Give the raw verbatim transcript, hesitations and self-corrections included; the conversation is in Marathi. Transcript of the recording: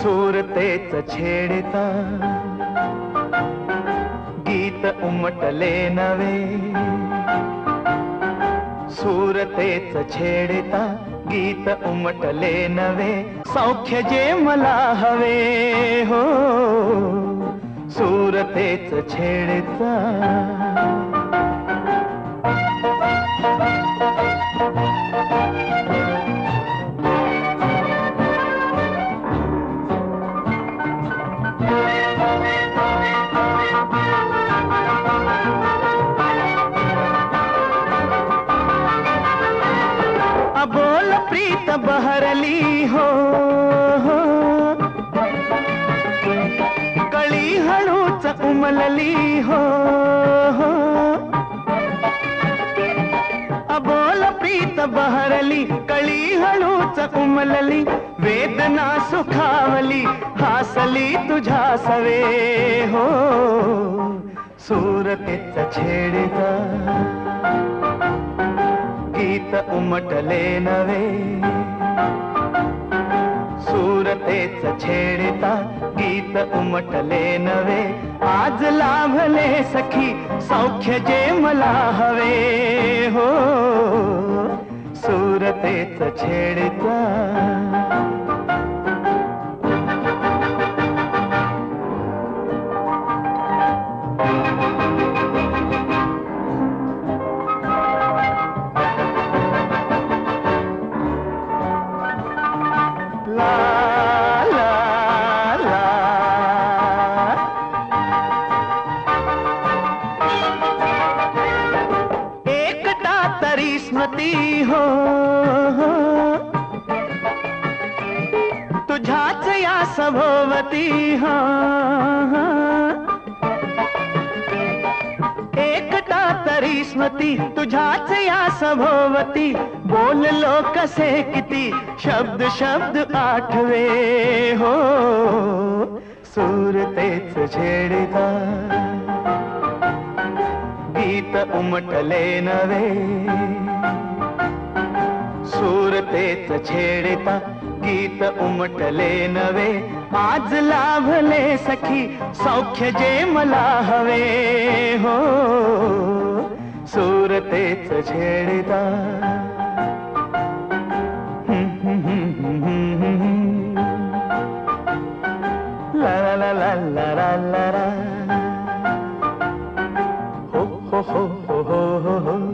सूरतेच छेडिता गीत उमटले नवे, सूरतेच छेडिता गीत उमटले नवे, सौख्य जे मला हवे हो सूरतेच छेडिता. अबोल प्रीत बहरली हो, कळी हळूच उमलली हो. अबोल प्रीत बहरली कळी हळूच उमलली, वेदना सुखावली हासली तुझ्या सवे हो सूरतेच छेडिता गीत उमटले नवे, सूरतेच छेडिता गीत उमटले नवे, आज लाभले सखी सौख्य जे मला हवे हो सूरतेच छेडिता. ला ला ला एकटा तरी स्मृती हो तुझ्याच या सभोवती हा. एकटा तरी स्मृती तुझ्याच या सभोवती, बोललो कसे किती शब्द शब्द आठवे हो सूरतेच छेडिता गीत उमटले नवे, सूरतेच छेडिता गीत उमटले नवे, आज लाभले सखी सौख्य जे मला हवे हो सूरतेच छेडिता. ला ला ला ला ला ला ला हो हो हो हो हो हो.